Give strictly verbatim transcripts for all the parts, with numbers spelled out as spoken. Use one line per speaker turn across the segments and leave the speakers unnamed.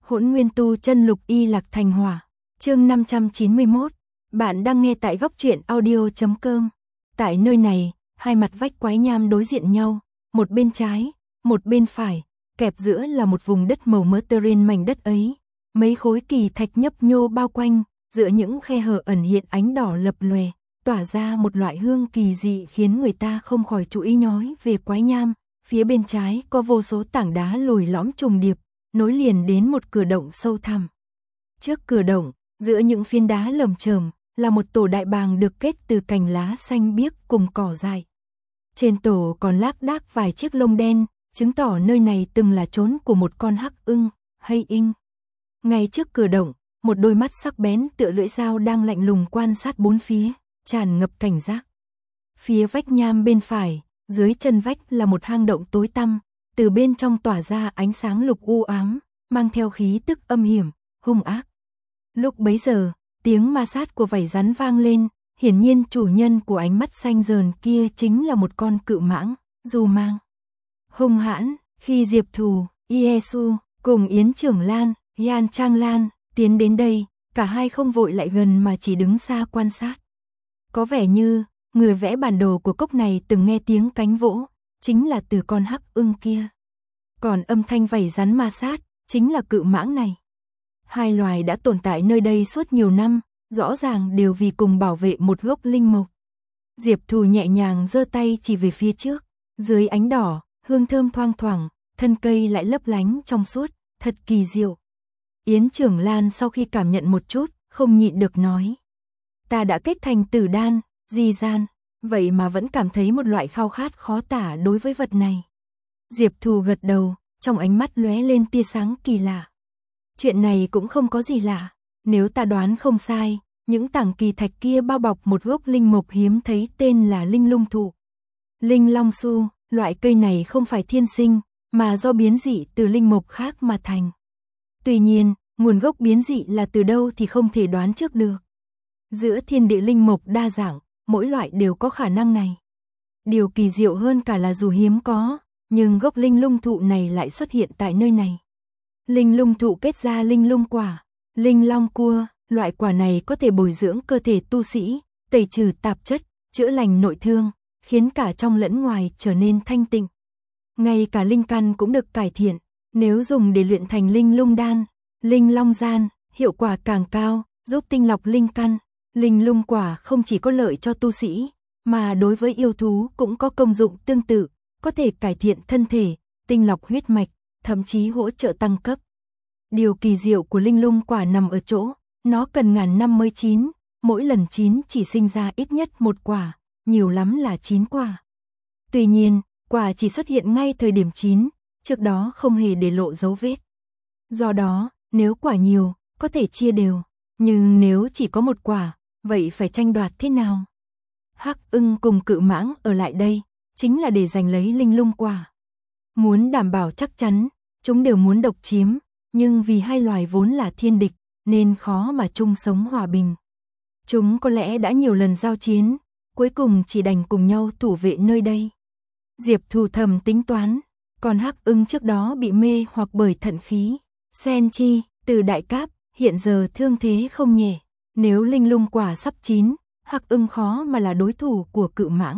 Hỗn Nguyên Tu Chân Lục Y Lạc Thành Hỏa, chương năm trăm chín mươi mốt. Bạn đang nghe tại góc truyện audio chấm com. Tại nơi này, hai mặt vách quái nham đối diện nhau, một bên trái, một bên phải, kẹp giữa là một vùng đất màu mỡ tơ trên mảnh đất ấy. Mấy khối kỳ thạch nhấp nhô bao quanh, giữa những khe hở ẩn hiện ánh đỏ lập lòe, tỏa ra một loại hương kỳ dị khiến người ta không khỏi chú ý nhói về quái nham. Phía bên trái có vô số tảng đá lồi lõm trùng điệp, nối liền đến một cửa động sâu thẳm. Trước cửa động, giữa những phiến đá lởm chởm, là một tổ đại bàng được kết từ cành lá xanh biếc cùng cỏ dại. Trên tổ còn lác đác vài chiếc lông đen, chứng tỏ nơi này từng là trốn của một con hắc ưng, hay inh. Ngay trước cửa động, một đôi mắt sắc bén tựa lưỡi dao đang lạnh lùng quan sát bốn phía, tràn ngập cảnh giác. Phía vách nham bên phải, dưới chân vách là một hang động tối tăm, từ bên trong tỏa ra ánh sáng lục u ám, mang theo khí tức âm hiểm, hung ác. Lúc bấy giờ, tiếng ma sát của vảy rắn vang lên, hiển nhiên chủ nhân của ánh mắt xanh dờn kia chính là một con cự mãng, dù mang. Hung hãn, khi Diệp Thù, Yesu, cùng Yến Trưởng Lan, Yan Trang Lan, tiến đến đây, cả hai không vội lại gần mà chỉ đứng xa quan sát. Có vẻ như, người vẽ bản đồ của cốc này từng nghe tiếng cánh vỗ, chính là từ con hắc ưng kia. Còn âm thanh vảy rắn ma sát, chính là cự mãng này. Hai loài đã tồn tại nơi đây suốt nhiều năm, rõ ràng đều vì cùng bảo vệ một gốc linh mục. Diệp Thù nhẹ nhàng giơ tay chỉ về phía trước, dưới ánh đỏ, hương thơm thoang thoảng, thân cây lại lấp lánh trong suốt, thật kỳ diệu. Yến Trưởng Lan sau khi cảm nhận một chút, không nhịn được nói. Ta đã kết thành tử đan, di gian, vậy mà vẫn cảm thấy một loại khao khát khó tả đối với vật này. Diệp Thù gật đầu, trong ánh mắt lóe lên tia sáng kỳ lạ. Chuyện này cũng không có gì lạ, nếu ta đoán không sai, những tảng kỳ thạch kia bao bọc một gốc linh mục hiếm thấy tên là linh lung thụ. Linh long su, loại cây này không phải thiên sinh, mà do biến dị từ linh mục khác mà thành. Tuy nhiên, nguồn gốc biến dị là từ đâu thì không thể đoán trước được. Giữa thiên địa linh mục đa dạng, mỗi loại đều có khả năng này. Điều kỳ diệu hơn cả là dù hiếm có, nhưng gốc linh lung thụ này lại xuất hiện tại nơi này. Linh lung thụ kết ra linh lung quả, linh long cua, loại quả này có thể bồi dưỡng cơ thể tu sĩ, tẩy trừ tạp chất, chữa lành nội thương, khiến cả trong lẫn ngoài trở nên thanh tịnh. Ngay cả linh căn cũng được cải thiện, nếu dùng để luyện thành linh lung đan, linh long gian, hiệu quả càng cao, giúp tinh lọc linh căn. Linh lung quả không chỉ có lợi cho tu sĩ, mà đối với yêu thú cũng có công dụng tương tự, có thể cải thiện thân thể, tinh lọc huyết mạch, thậm chí hỗ trợ tăng cấp. Điều kỳ diệu của linh lung quả nằm ở chỗ, nó cần ngàn năm mới chín, mỗi lần chín chỉ sinh ra ít nhất một quả, nhiều lắm là chín quả. Tuy nhiên, quả chỉ xuất hiện ngay thời điểm chín, trước đó không hề để lộ dấu vết. Do đó, nếu quả nhiều, có thể chia đều, nhưng nếu chỉ có một quả, vậy phải tranh đoạt thế nào? Hắc ưng cùng cự mãng ở lại đây, chính là để giành lấy linh lung quả. Muốn đảm bảo chắc chắn, chúng đều muốn độc chiếm, nhưng vì hai loài vốn là thiên địch, nên khó mà chung sống hòa bình. Chúng có lẽ đã nhiều lần giao chiến, cuối cùng chỉ đành cùng nhau thủ vệ nơi đây. Diệp Thù thầm tính toán, còn hắc ưng trước đó bị mê hoặc bởi thận khí, sen chi, từ đại cáp, hiện giờ thương thế không nhẹ. Nếu linh lung quả sắp chín, hắc ưng khó mà là đối thủ của cự mãng.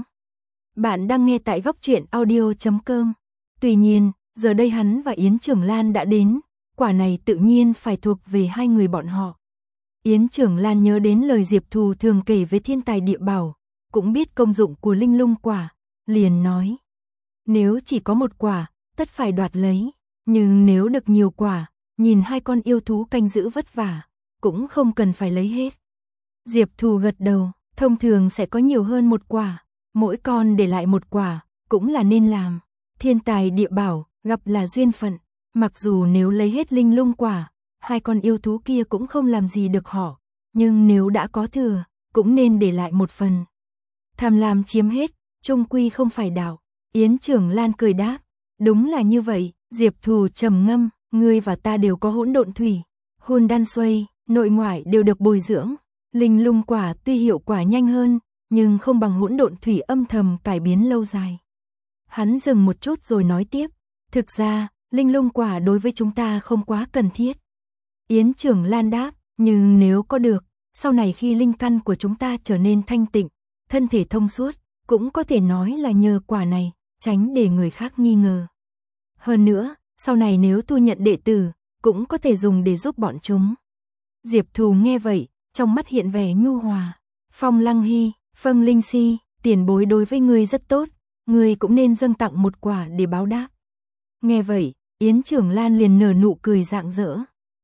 Bạn đang nghe tại góc truyện audio chấm com. Tuy nhiên, giờ đây hắn và Yến Trưởng Lan đã đến, quả này tự nhiên phải thuộc về hai người bọn họ. Yến Trưởng Lan nhớ đến lời Diệp Thù thường kể về thiên tài địa bảo, cũng biết công dụng của linh lung quả, liền nói. Nếu chỉ có một quả, tất phải đoạt lấy, nhưng nếu được nhiều quả, nhìn hai con yêu thú canh giữ vất vả, cũng không cần phải lấy hết. Diệp Thù gật đầu, thông thường sẽ có nhiều hơn một quả, mỗi con để lại một quả, cũng là nên làm. Thiên tài địa bảo, gặp là duyên phận, mặc dù nếu lấy hết linh lung quả, hai con yêu thú kia cũng không làm gì được họ, nhưng nếu đã có thừa, cũng nên để lại một phần. Tham lam chiếm hết, chung quy không phải đạo. Yến Trưởng Lan cười đáp, đúng là như vậy. Diệp Thù trầm ngâm, ngươi và ta đều có hỗn độn thủy, hồn đan xuây, nội ngoại đều được bồi dưỡng. Linh lung quả tuy hiệu quả nhanh hơn, nhưng không bằng hỗn độn thủy âm thầm cải biến lâu dài. Hắn dừng một chút rồi nói tiếp, thực ra, linh lung quả đối với chúng ta không quá cần thiết, Yến Trưởng Lan đáp, nhưng nếu có được, sau này khi linh căn của chúng ta trở nên thanh tịnh, thân thể thông suốt, cũng có thể nói là nhờ quả này, tránh để người khác nghi ngờ. Hơn nữa, sau này nếu thu nhận đệ tử, cũng có thể dùng để giúp bọn chúng. Diệp Thù nghe vậy, trong mắt hiện vẻ nhu hòa. Phong Lăng Hy, Phong Linh Si, tiền bối đối với ngươi rất tốt, ngươi cũng nên dâng tặng một quả để báo đáp. Nghe vậy, Yến Trưởng Lan liền nở nụ cười rạng rỡ.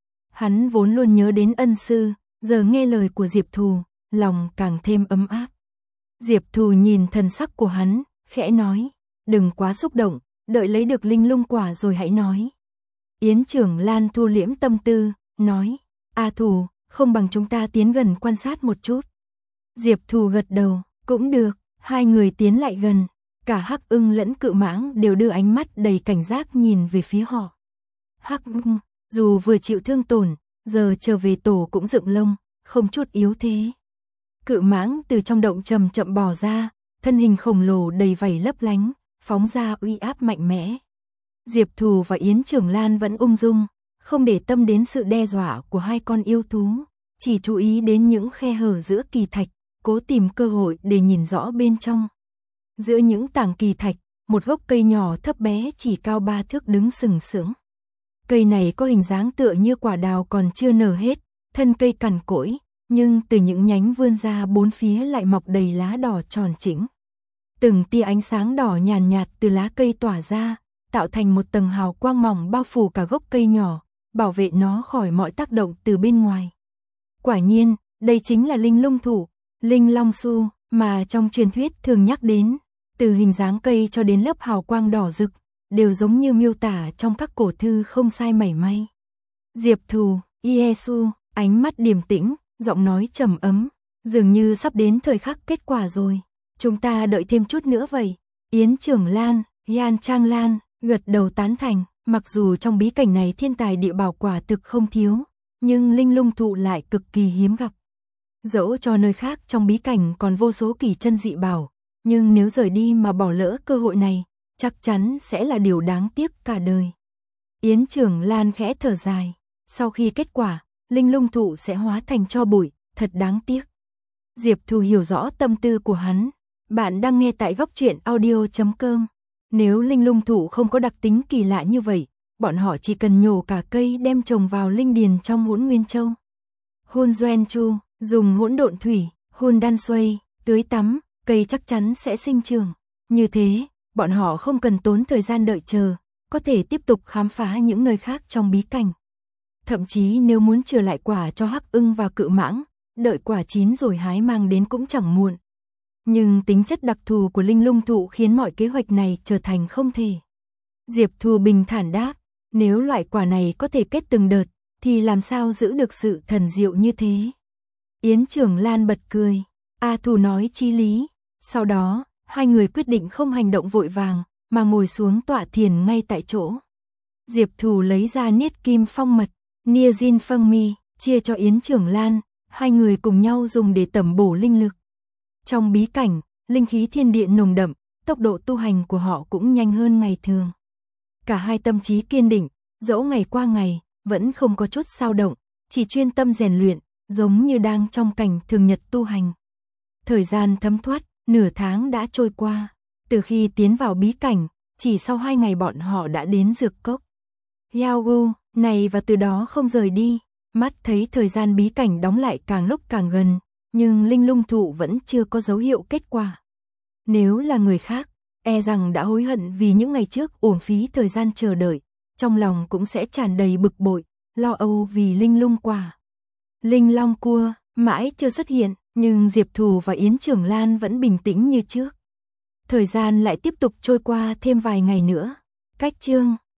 Hắn vốn luôn nhớ đến ân sư, giờ nghe lời của Diệp Thù, lòng càng thêm ấm áp. Diệp Thù nhìn thần sắc của hắn, khẽ nói, đừng quá xúc động, đợi lấy được linh lung quả rồi hãy nói. Yến Trưởng Lan thu liễm tâm tư, nói, A Thù, không bằng chúng ta tiến gần quan sát một chút. Diệp Thù gật đầu, cũng được, hai người tiến lại gần, cả Hắc Ưng lẫn Cự Mãng đều đưa ánh mắt đầy cảnh giác nhìn về phía họ. Hắc Ưng, dù vừa chịu thương tổn, giờ trở về tổ cũng dựng lông, không chút yếu thế. Cự Mãng từ trong động chậm chậm bò ra, thân hình khổng lồ đầy vảy lấp lánh, phóng ra uy áp mạnh mẽ. Diệp Thù và Yến Trưởng Lan vẫn ung dung, không để tâm đến sự đe dọa của hai con yêu thú, chỉ chú ý đến những khe hở giữa kỳ thạch, cố tìm cơ hội để nhìn rõ bên trong. Giữa những tảng kỳ thạch, một gốc cây nhỏ thấp bé chỉ cao ba thước đứng sừng sững. Cây này có hình dáng tựa như quả đào còn chưa nở hết, thân cây cằn cỗi, nhưng từ những nhánh vươn ra bốn phía lại mọc đầy lá đỏ tròn chỉnh. Từng tia ánh sáng đỏ nhàn nhạt từ lá cây tỏa ra, tạo thành một tầng hào quang mỏng bao phủ cả gốc cây nhỏ, bảo vệ nó khỏi mọi tác động từ bên ngoài. Quả nhiên, đây chính là linh lung thụ, linh long su, mà trong truyền thuyết thường nhắc đến. Từ hình dáng cây cho đến lớp hào quang đỏ rực, đều giống như miêu tả trong các cổ thư không sai mảy may. Diệp Thù, Iesu, ánh mắt điềm tĩnh, giọng nói trầm ấm, dường như sắp đến thời khắc kết quả rồi. Chúng ta đợi thêm chút nữa vậy. Yến Trưởng Lan, Yan Trang Lan, gật đầu tán thành, mặc dù trong bí cảnh này thiên tài địa bảo quả thực không thiếu, nhưng linh lung thụ lại cực kỳ hiếm gặp. Dẫu cho nơi khác trong bí cảnh còn vô số kỳ chân dị bảo, nhưng nếu rời đi mà bỏ lỡ cơ hội này, chắc chắn sẽ là điều đáng tiếc cả đời. Yến Trưởng Lan khẽ thở dài, sau khi kết quả, linh lung thụ sẽ hóa thành tro bụi, thật đáng tiếc. Diệp Thù hiểu rõ tâm tư của hắn, bạn đang nghe tại góc truyện audio chấm com. Nếu linh lung thụ không có đặc tính kỳ lạ như vậy, bọn họ chỉ cần nhổ cả cây đem trồng vào linh điền trong Hỗn Nguyên Châu. Hôn Doen Chu, dùng hỗn độn thủy, hôn đan xuây, tưới tắm, cây chắc chắn sẽ sinh trưởng. Như thế, bọn họ không cần tốn thời gian đợi chờ, có thể tiếp tục khám phá những nơi khác trong bí cảnh. Thậm chí nếu muốn trừ lại quả cho Hắc Ưng và Cự Mãng, đợi quả chín rồi hái mang đến cũng chẳng muộn. Nhưng tính chất đặc thù của linh lung thụ khiến mọi kế hoạch này trở thành không thể. Diệp Thù bình thản đáp, nếu loại quả này có thể kết từng đợt, thì làm sao giữ được sự thần diệu như thế? Yến Trưởng Lan bật cười, A Thù nói chí lý. Sau đó, hai người quyết định không hành động vội vàng, mà ngồi xuống tọa thiền ngay tại chỗ. Diệp Thù lấy ra niết kim phong mật, Nia Jin Phâng Mi, chia cho Yến Trưởng Lan, hai người cùng nhau dùng để tẩm bổ linh lực. Trong bí cảnh, linh khí thiên địa nồng đậm, tốc độ tu hành của họ cũng nhanh hơn ngày thường. Cả hai tâm trí kiên định, dẫu ngày qua ngày, vẫn không có chút dao động, chỉ chuyên tâm rèn luyện, giống như đang trong cảnh thường nhật tu hành. Thời gian thấm thoát, nửa tháng đã trôi qua, từ khi tiến vào bí cảnh, chỉ sau hai ngày bọn họ đã đến dược cốc. Yao Gu, này và từ đó không rời đi, mắt thấy thời gian bí cảnh đóng lại càng lúc càng gần, nhưng linh lung thụ vẫn chưa có dấu hiệu kết quả. Nếu là người khác, e rằng đã hối hận vì những ngày trước uổng phí thời gian chờ đợi, trong lòng cũng sẽ tràn đầy bực bội, lo âu vì linh lung quả. Linh long cua, mãi chưa xuất hiện, nhưng Diệp Thù và Yến Trưởng Lan vẫn bình tĩnh như trước. Thời gian lại tiếp tục trôi qua thêm vài ngày nữa. Cách chương